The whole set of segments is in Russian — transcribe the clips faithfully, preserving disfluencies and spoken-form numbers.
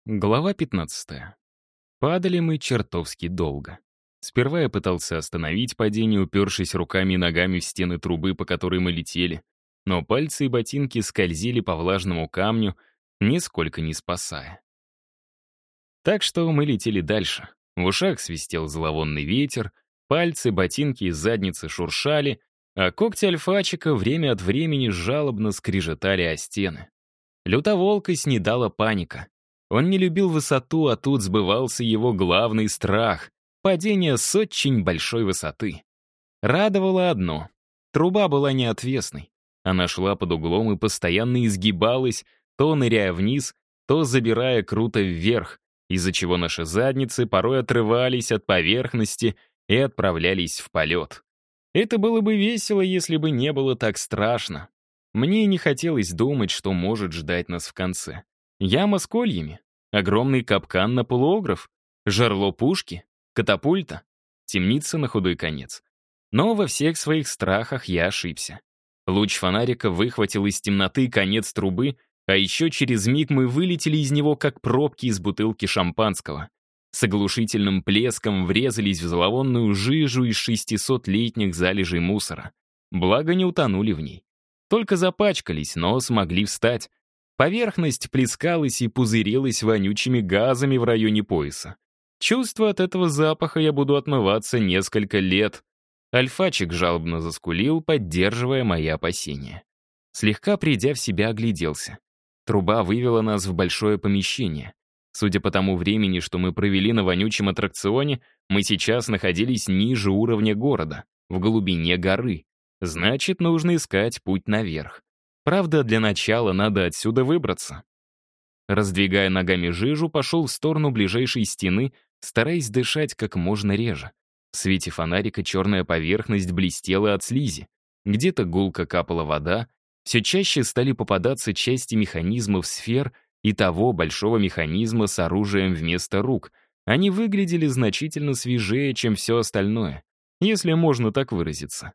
Глава пятнадцатая. Падали мы чертовски долго. Сперва я пытался остановить падение, упершись руками и ногами в стены трубы, по которой мы летели, но пальцы и ботинки скользили по влажному камню, нисколько не спасая. Так что мы летели дальше. В ушах свистел зловонный ветер, пальцы, ботинки и задницы шуршали, а когти альфачика время от времени жалобно скрежетали о стены. Лютоволка снедала паника. Он не любил высоту, а тут сбывался его главный страх — падение с очень большой высоты. Радовало одно — труба была не отвесной. Она шла под углом и постоянно изгибалась, то ныряя вниз, то забирая круто вверх, из-за чего наши задницы порой отрывались от поверхности и отправлялись в полет. Это было бы весело, если бы не было так страшно. Мне не хотелось думать, что может ждать нас в конце. Яма с кольями, огромный капкан на полуогров, жерло пушки, катапульта, темница на худой конец. Но во всех своих страхах я ошибся. Луч фонарика выхватил из темноты конец трубы, а еще через миг мы вылетели из него, как пробки из бутылки шампанского. С оглушительным плеском врезались в зловонную жижу из шестисотлетних залежей мусора. Благо не утонули в ней. Только запачкались, но смогли встать. Поверхность плескалась и пузырилась вонючими газами в районе пояса. Чувство от этого запаха я буду отмываться несколько лет. Альфачик жалобно заскулил, поддерживая мои опасения. Слегка придя в себя, огляделся. Труба вывела нас в большое помещение. Судя по тому времени, что мы провели на вонючем аттракционе, мы сейчас находились ниже уровня города, в глубине горы. Значит, нужно искать путь наверх. Правда, для начала надо отсюда выбраться. Раздвигая ногами жижу, пошел в сторону ближайшей стены, стараясь дышать как можно реже. В свете фонарика черная поверхность блестела от слизи. Где-то гулко капала вода. Все чаще стали попадаться части механизмов сфер и того большого механизма с оружием вместо рук. Они выглядели значительно свежее, чем все остальное, если можно так выразиться.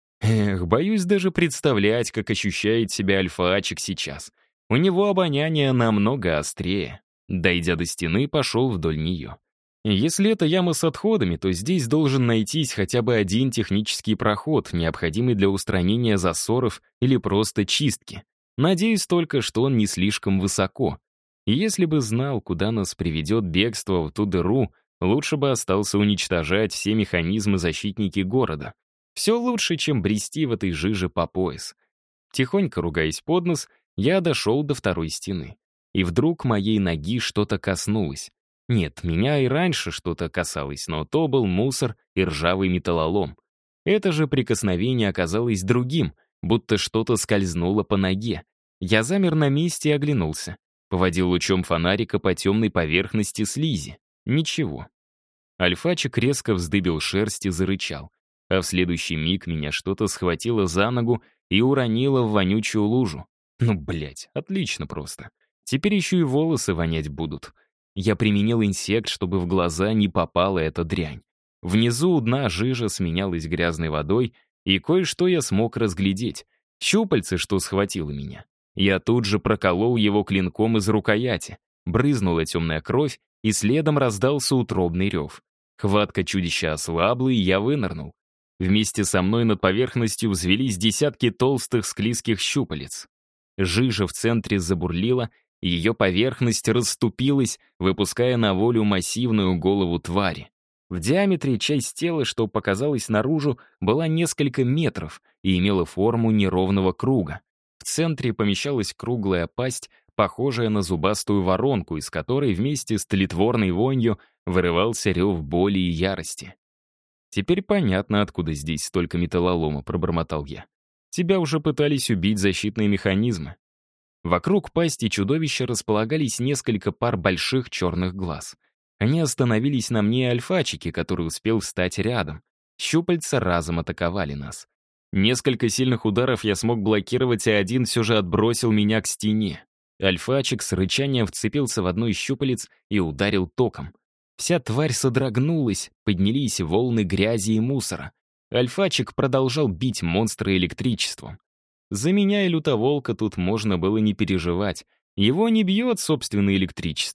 Эх, боюсь даже представлять, как ощущает себя альфачик сейчас. У него обоняние намного острее. Дойдя до стены, пошел вдоль нее. Если это яма с отходами, то здесь должен найтись хотя бы один технический проход, необходимый для устранения засоров или просто чистки. Надеюсь только, что он не слишком высоко. И если бы знал, куда нас приведет бегство в ту дыру, лучше бы остался уничтожать все механизмы-защитники города. Все лучше, чем брести в этой жиже по пояс. Тихонько ругаясь под нос, я дошел до второй стены. И вдруг моей ноги что-то коснулось. Нет, меня и раньше что-то касалось, но то был мусор и ржавый металлолом. Это же прикосновение оказалось другим, будто что-то скользнуло по ноге. Я замер на месте и оглянулся. Поводил лучом фонарика по темной поверхности слизи. Ничего. Альфачик резко вздыбил шерсть и зарычал. А в следующий миг меня что-то схватило за ногу и уронило в вонючую лужу. Ну, блять, отлично просто. Теперь еще и волосы вонять будут. Я применил инсект, чтобы в глаза не попала эта дрянь. Внизу у дна жижа сменялась грязной водой, и кое-что я смог разглядеть. Щупальце, что схватило меня. Я тут же проколол его клинком из рукояти. Брызнула темная кровь, и следом раздался утробный рев. Хватка чудища ослабла, и я вынырнул. Вместе со мной над поверхностью взвелись десятки толстых склизких щупалец. Жижа в центре забурлила, и ее поверхность расступилась, выпуская на волю массивную голову твари. В диаметре часть тела, что показалась наружу, была несколько метров и имела форму неровного круга. В центре помещалась круглая пасть, похожая на зубастую воронку, из которой вместе с тлетворной вонью вырывался рев боли и ярости. «Теперь понятно, откуда здесь столько металлолома», — пробормотал я. «Тебя уже пытались убить защитные механизмы». Вокруг пасти чудовища располагались несколько пар больших черных глаз. Они остановились на мне альфачики, который успел встать рядом. Щупальца разом атаковали нас. Несколько сильных ударов я смог блокировать, а один все же отбросил меня к стене. Альфачик с рычанием вцепился в одно из щупалец и ударил током. Вся тварь содрогнулась, поднялись волны грязи и мусора. Альфачик продолжал бить монстра электричеством. За меня и лютоволка тут можно было не переживать. Его не бьет собственное электричество.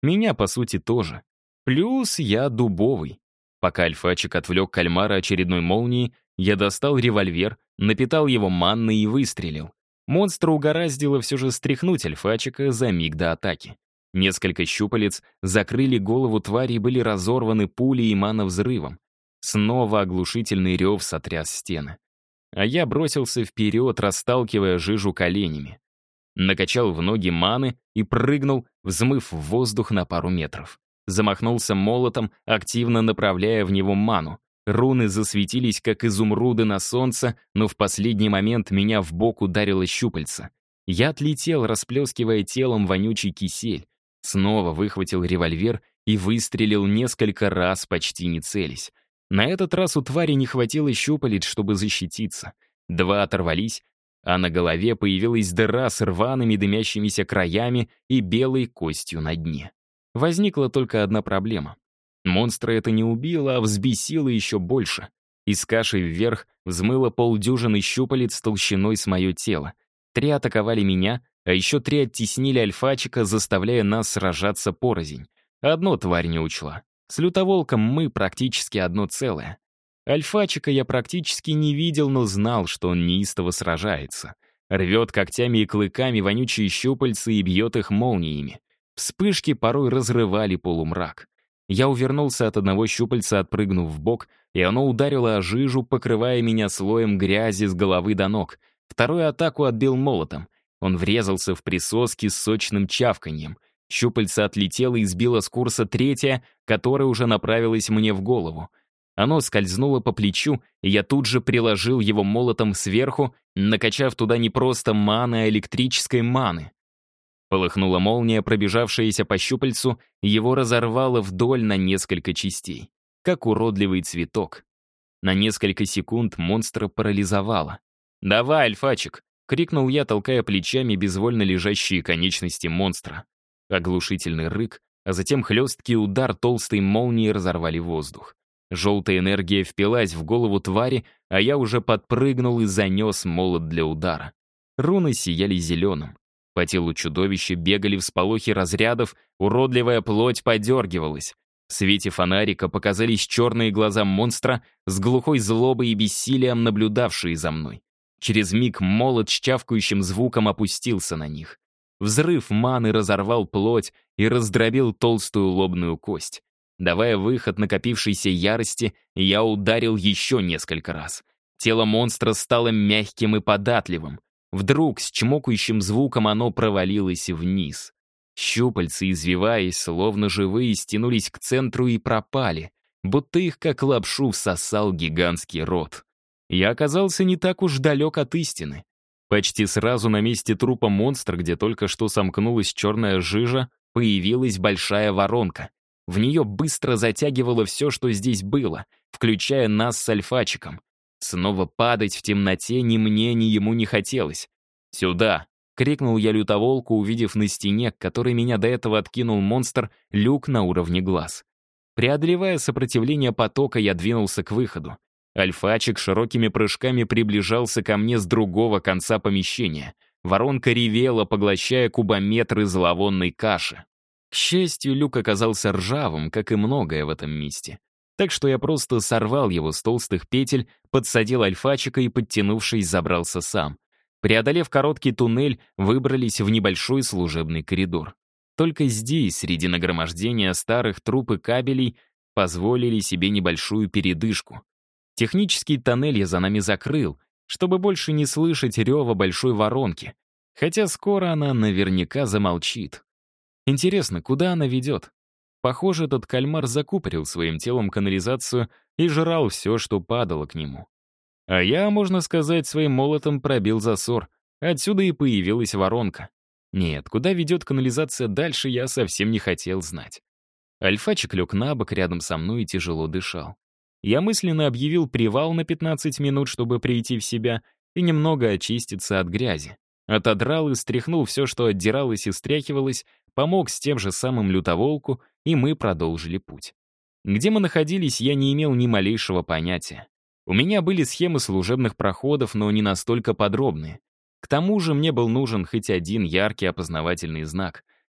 Меня, по сути, тоже. Плюс я дубовый. Пока альфачик отвлек кальмара очередной молнией, я достал револьвер, напитал его манной и выстрелил. Монстра угораздило все же стряхнуть альфачика за миг до атаки. Несколько щупалец закрыли голову твари и были разорваны пулей и мановзрывом. Снова оглушительный рев сотряс стены. А я бросился вперед, расталкивая жижу коленями. Накачал в ноги маны и прыгнул, взмыв в воздух на пару метров. Замахнулся молотом, активно направляя в него ману. Руны засветились, как изумруды на солнце, но в последний момент меня в бок ударило щупальце. Я отлетел, расплескивая телом вонючий кисель. Снова выхватил револьвер и выстрелил несколько раз, почти не целясь. На этот раз у твари не хватило щупалец, чтобы защититься. Два оторвались, а на голове появилась дыра с рваными дымящимися краями и белой костью на дне. Возникла только одна проблема. Монстра это не убило, а взбесило еще больше. Из каши вверх взмыло полдюжины щупалец толщиной с мое тело. Три атаковали меня, а еще три оттеснили альфачика, заставляя нас сражаться порознь. Одно тварь не учла. С лютоволком мы практически одно целое. Альфачика я практически не видел, но знал, что он неистово сражается. Рвет когтями и клыками вонючие щупальца и бьет их молниями. Вспышки порой разрывали полумрак. Я увернулся от одного щупальца, отпрыгнув в бок, и оно ударило о жижу, покрывая меня слоем грязи с головы до ног. Вторую атаку отбил молотом. Он врезался в присоски с сочным чавканьем. Щупальце отлетело и сбило с курса третье, которое уже направилось мне в голову. Оно скользнуло по плечу, и я тут же приложил его молотом сверху, накачав туда не просто маны, а электрической маны. Полыхнула молния, пробежавшаяся по щупальцу, и его разорвало вдоль на несколько частей, как уродливый цветок. На несколько секунд монстра парализовало. «Давай, альфачик!» — крикнул я, толкая плечами безвольно лежащие конечности монстра. Оглушительный рык, а затем хлесткий удар толстой молнии разорвали воздух. Желтая энергия впилась в голову твари, а я уже подпрыгнул и занес молот для удара. Руны сияли зеленым. По телу чудовища бегали всполохи разрядов, уродливая плоть подергивалась. В свете фонарика показались черные глаза монстра с глухой злобой и бессилием, наблюдавшие за мной. Через миг молот с чавкающим звуком опустился на них. Взрыв маны разорвал плоть и раздробил толстую лобную кость. Давая выход накопившейся ярости, я ударил еще несколько раз. Тело монстра стало мягким и податливым. Вдруг с чмокающим звуком оно провалилось вниз. Щупальцы, извиваясь, словно живые, стянулись к центру и пропали, будто их как лапшу всосал гигантский рот. Я оказался не так уж далек от истины. Почти сразу на месте трупа монстра, где только что сомкнулась черная жижа, появилась большая воронка. В нее быстро затягивало все, что здесь было, включая нас с альфачиком. Снова падать в темноте ни мне, ни ему не хотелось. «Сюда!» — крикнул я лютоволку, увидев на стене, к которой меня до этого откинул монстр, люк на уровне глаз. Преодолевая сопротивление потока, я двинулся к выходу. Альфачик широкими прыжками приближался ко мне с другого конца помещения. Воронка ревела, поглощая кубометры зловонной каши. К счастью, люк оказался ржавым, как и многое в этом месте. Так что я просто сорвал его с толстых петель, подсадил альфачика и, подтянувшись, забрался сам. Преодолев короткий туннель, выбрались в небольшой служебный коридор. Только здесь, среди нагромождения старых труб и кабелей, позволили себе небольшую передышку. Технический тоннель я за нами закрыл, чтобы больше не слышать рева большой воронки, хотя скоро она наверняка замолчит. Интересно, куда она ведет? Похоже, этот кальмар закупорил своим телом канализацию и жрал все, что падало к нему. А я, можно сказать, своим молотом пробил засор. Отсюда и появилась воронка. Нет, куда ведет канализация дальше, я совсем не хотел знать. Альфачик лег на бок рядом со мной и тяжело дышал. Я мысленно объявил привал на пятнадцать минут, чтобы прийти в себя и немного очиститься от грязи. Отодрал и стряхнул все, что отдиралось и стряхивалось, помог с тем же самым лютоволку, и мы продолжили путь. Где мы находились, я не имел ни малейшего понятия. У меня были схемы служебных проходов, но не настолько подробные. К тому же мне был нужен хоть один яркий опознавательный знак.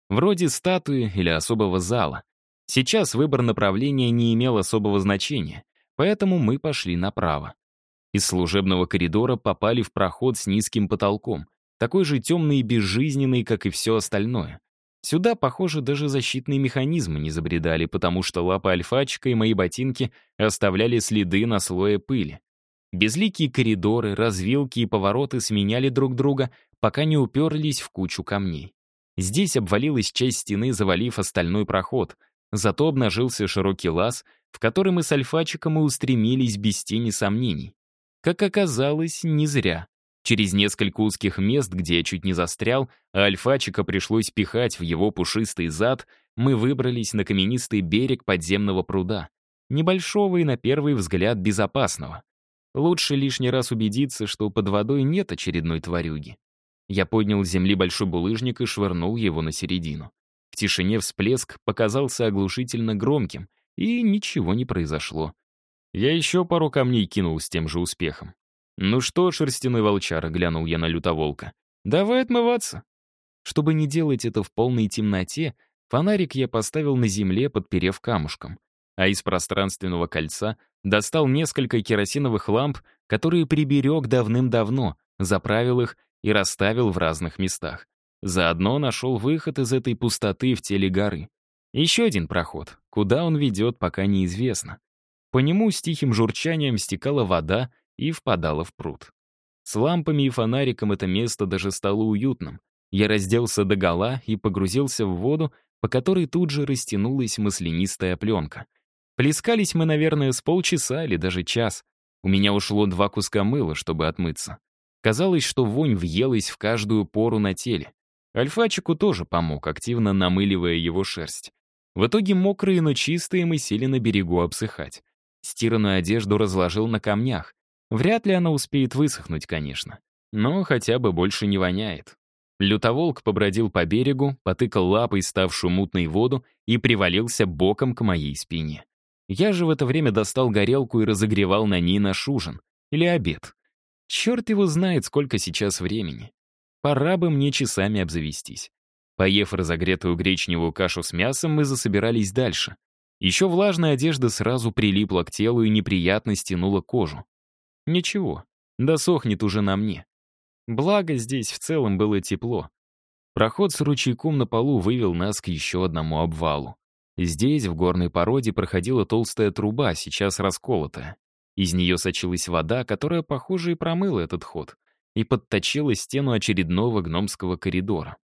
Вроде статуи или особого зала. Сейчас выбор направления не имел особого значения, поэтому мы пошли направо. Из служебного коридора попали в проход с низким потолком, такой же темный и безжизненный, как и все остальное. Сюда, похоже, даже защитные механизмы не забредали, потому что лапы альфачика и мои ботинки оставляли следы на слое пыли. Безликие коридоры, развилки и повороты сменяли друг друга, пока не уперлись в кучу камней. Здесь обвалилась часть стены, завалив остальной проход, зато обнажился широкий лаз, в который мы с альфачиком и устремились без тени сомнений. Как оказалось, не зря. Через несколько узких мест, где я чуть не застрял, а альфачика пришлось пихать в его пушистый зад, мы выбрались на каменистый берег подземного пруда. Небольшого и, на первый взгляд, безопасного. Лучше лишний раз убедиться, что под водой нет очередной тварюги. Я поднял с земли большой булыжник и швырнул его на середину. В тишине всплеск показался оглушительно громким, и ничего не произошло. Я еще пару камней кинул с тем же успехом. «Ну что, шерстяной волчара», — глянул я на лютоволка, — «давай отмываться». Чтобы не делать это в полной темноте, фонарик я поставил на земле, подперев камушком, а из пространственного кольца достал несколько керосиновых ламп, которые приберег давным-давно, заправил их и расставил в разных местах. Заодно нашел выход из этой пустоты в теле горы. Еще один проход. Куда он ведет, пока неизвестно. По нему с тихим журчанием стекала вода и впадала в пруд. С лампами и фонариком это место даже стало уютным. Я разделся догола и погрузился в воду, по которой тут же растянулась маслянистая пленка. Плескались мы, наверное, с полчаса или даже час. У меня ушло два куска мыла, чтобы отмыться. Казалось, что вонь въелась в каждую пору на теле. Альфачику тоже помог, активно намыливая его шерсть. В итоге мокрые, но чистые мы сели на берегу обсыхать. Стиранную одежду разложил на камнях. Вряд ли она успеет высохнуть, конечно. Но хотя бы больше не воняет. Лютоволк побродил по берегу, потыкал лапой ставшую мутной воду и привалился боком к моей спине. Я же в это время достал горелку и разогревал на ней наш ужин. Или обед. Черт его знает, сколько сейчас времени. Пора бы мне часами обзавестись. Поев разогретую гречневую кашу с мясом, мы засобирались дальше. Еще влажная одежда сразу прилипла к телу и неприятно стянула кожу. Ничего, досохнет уже на мне. Благо, здесь в целом было тепло. Проход с ручейком на полу вывел нас к еще одному обвалу. Здесь, в горной породе, проходила толстая труба, сейчас расколотая. Из нее сочилась вода, которая, похоже, и промыла этот ход, и подточила стену очередного гномского коридора.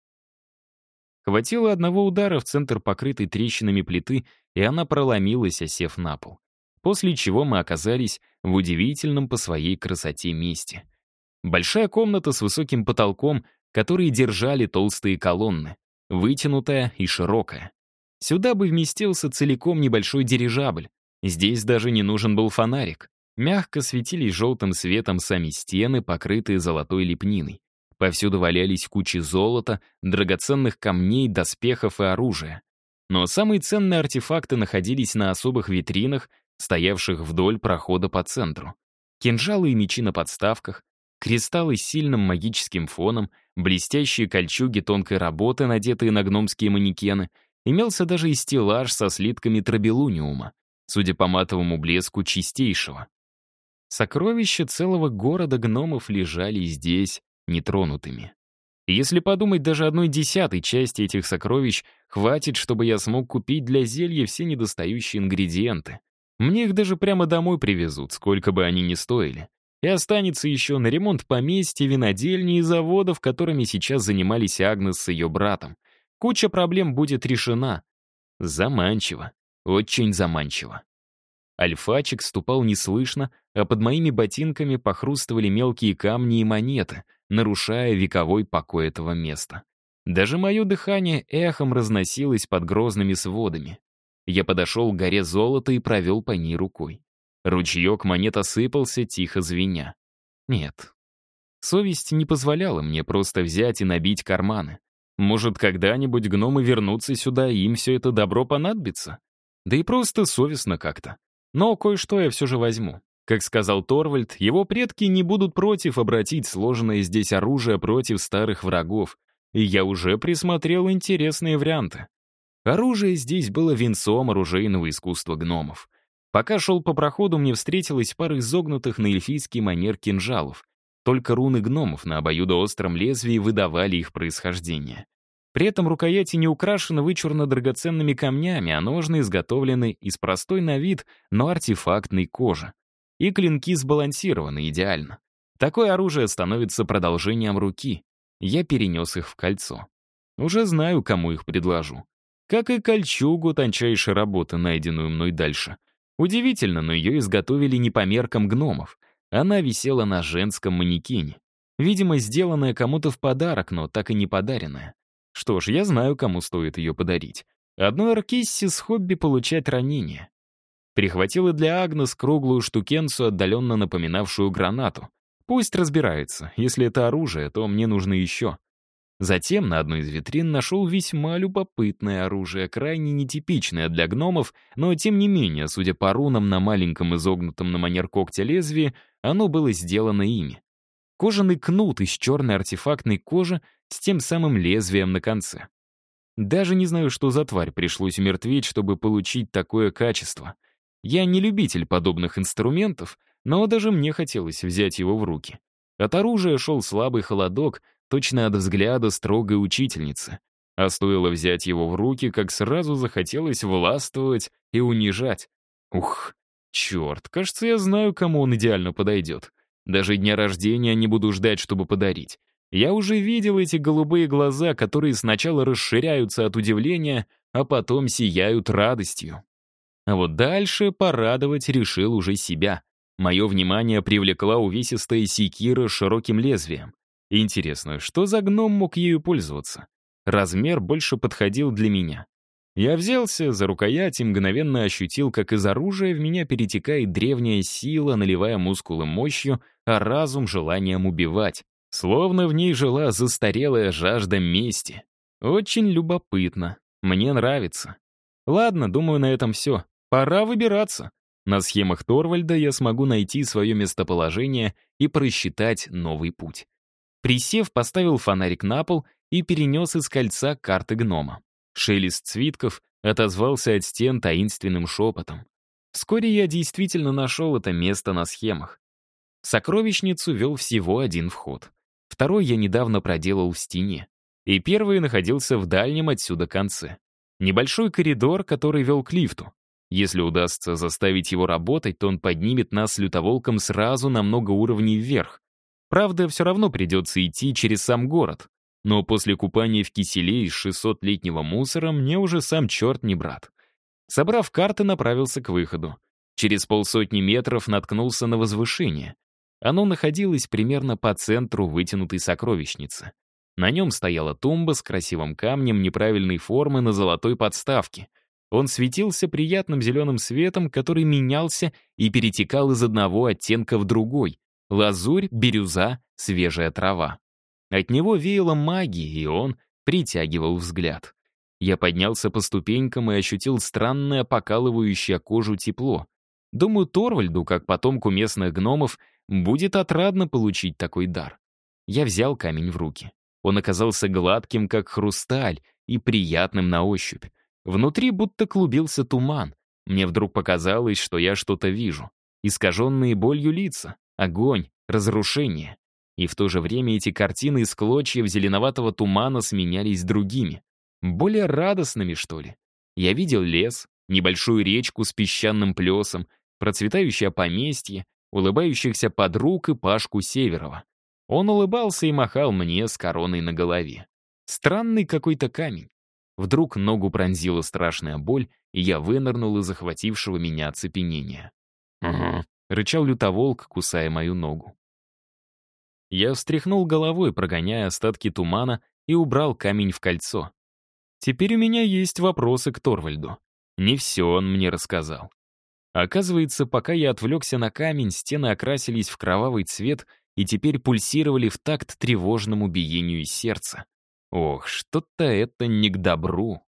Хватило одного удара в центр покрытой трещинами плиты, и она проломилась, осев на пол. После чего мы оказались в удивительном по своей красоте месте. Большая комната с высоким потолком, которые держали толстые колонны, вытянутая и широкая. Сюда бы вместился целиком небольшой дирижабль. Здесь даже не нужен был фонарик. Мягко светились желтым светом сами стены, покрытые золотой лепниной. Повсюду валялись кучи золота, драгоценных камней, доспехов и оружия. Но самые ценные артефакты находились на особых витринах, стоявших вдоль прохода по центру. Кинжалы и мечи на подставках, кристаллы с сильным магическим фоном, блестящие кольчуги тонкой работы, надетые на гномские манекены. Имелся даже и стеллаж со слитками трабелуниума, судя по матовому блеску, чистейшего. Сокровища целого города гномов лежали здесь нетронутыми. И если подумать, даже одной десятой части этих сокровищ хватит, чтобы я смог купить для зелья все недостающие ингредиенты. Мне их даже прямо домой привезут, сколько бы они ни стоили. И останется еще на ремонт поместья, винодельни и заводов, которыми сейчас занимались Агнес с ее братом. Куча проблем будет решена. Заманчиво. Очень заманчиво. Альфачик ступал неслышно, а под моими ботинками похрустывали мелкие камни и монеты, нарушая вековой покой этого места. Даже мое дыхание эхом разносилось под грозными сводами. Я подошел к горе золота и провел по ней рукой. Ручеек монет осыпался, тихо звеня. Нет. Совесть не позволяла мне просто взять и набить карманы. Может, когда-нибудь гномы вернутся сюда, и им все это добро понадобится? Да и просто совестно как-то. Но кое-что я все же возьму. Как сказал Торвальд, его предки не будут против обратить сложенное здесь оружие против старых врагов. и я уже присмотрел интересные варианты. Оружие здесь было венцом оружейного искусства гномов. Пока шел по проходу, мне встретилась пара изогнутых на эльфийский манер кинжалов. Только руны гномов на обоюдоостром лезвии выдавали их происхождение. При этом рукояти не украшены вычурно драгоценными камнями, а ножны изготовлены из простой на вид, но артефактной кожи. И клинки сбалансированы идеально. Такое оружие становится продолжением руки. Я перенес их в кольцо. Уже знаю, кому их предложу. Как и кольчугу тончайшей работы, найденную мной дальше. Удивительно, но ее изготовили не по меркам гномов. Она висела на женском манекене. Видимо, сделанная кому-то в подарок, но так и не подаренная. Что ж, я знаю, кому стоит ее подарить. Одной Аркиссе с хобби получать ранения. Прихватила для Агнес круглую штукенцию, отдаленно напоминавшую гранату. Пусть разбирается. Если это оружие, то мне нужно еще. Затем на одной из витрин нашел весьма любопытное оружие, крайне нетипичное для гномов, но тем не менее, судя по рунам на маленьком изогнутом на манер когтя лезвии, оно было сделано ими. Кожаный кнут из черной артефактной кожи с тем самым лезвием на конце. Даже не знаю, что за тварь пришлось умертвить, чтобы получить такое качество. Я не любитель подобных инструментов, но даже мне хотелось взять его в руки. От оружия шел слабый холодок, точно от взгляда строгой учительницы. А стоило взять его в руки, как сразу захотелось властвовать и унижать. Ух, черт, кажется, я знаю, кому он идеально подойдет. Даже дня рождения не буду ждать, чтобы подарить. Я уже видел эти голубые глаза, которые сначала расширяются от удивления, а потом сияют радостью. А вот дальше порадовать решил уже себя. Мое внимание привлекла увесистая секира с широким лезвием. Интересно, что за гном мог ею пользоваться? Размер больше подходил для меня. Я взялся за рукоять и мгновенно ощутил, как из оружия в меня перетекает древняя сила, наливая мускулы мощью, а разум — желанием убивать. Словно в ней жила застарелая жажда мести. Очень любопытно. Мне нравится. Ладно, думаю, на этом все. Пора выбираться. На схемах Торвальда я смогу найти свое местоположение и просчитать новый путь. Присев, поставил фонарик на пол и перенес из кольца карты гнома. Шелест свитков отозвался от стен таинственным шепотом. Вскоре я действительно нашел это место на схемах. В сокровищницу вел всего один вход. Второй я недавно проделал в стене. И первый находился в дальнем отсюда конце. Небольшой коридор, который вел к лифту. Если удастся заставить его работать, то он поднимет нас с лютоволком сразу на много уровней вверх. Правда, все равно придется идти через сам город. Но после купания в киселе из шестисотлетнего мусора мне уже сам черт не брат. Собрав карты, направился к выходу. Через полсотни метров наткнулся на возвышение. Оно находилось примерно по центру вытянутой сокровищницы. На нем стояла тумба с красивым камнем неправильной формы на золотой подставке. Он светился приятным зеленым светом, который менялся и перетекал из одного оттенка в другой. Лазурь, бирюза, свежая трава. От него веяло магией, и он притягивал взгляд. Я поднялся по ступенькам и ощутил странное покалывающее кожу тепло. Думаю, Торвальду, как потомку местных гномов, будет отрадно получить такой дар. Я взял камень в руки. Он оказался гладким, как хрусталь, и приятным на ощупь. Внутри будто клубился туман. Мне вдруг показалось, что я что-то вижу. Искаженные болью лица, огонь, разрушение. И в то же время эти картины из клочьев зеленоватого тумана сменялись другими. Более радостными, что ли. Я видел лес, небольшую речку с песчаным плесом, процветающее поместье, улыбающихся подруг и Пашку Северова. Он улыбался и махал мне с короной на голове. Странный какой-то камень. Вдруг ногу пронзила страшная боль, и я вынырнул из захватившего меня оцепенения. «Угу», — рычал лютоволк, кусая мою ногу. Я встряхнул головой, прогоняя остатки тумана, и убрал камень в кольцо. Теперь у меня есть вопросы к Торвальду. Не все он мне рассказал. Оказывается, пока я отвлекся на камень, стены окрасились в кровавый цвет и теперь пульсировали в такт тревожному биению сердца. Ох, что-то это не к добру.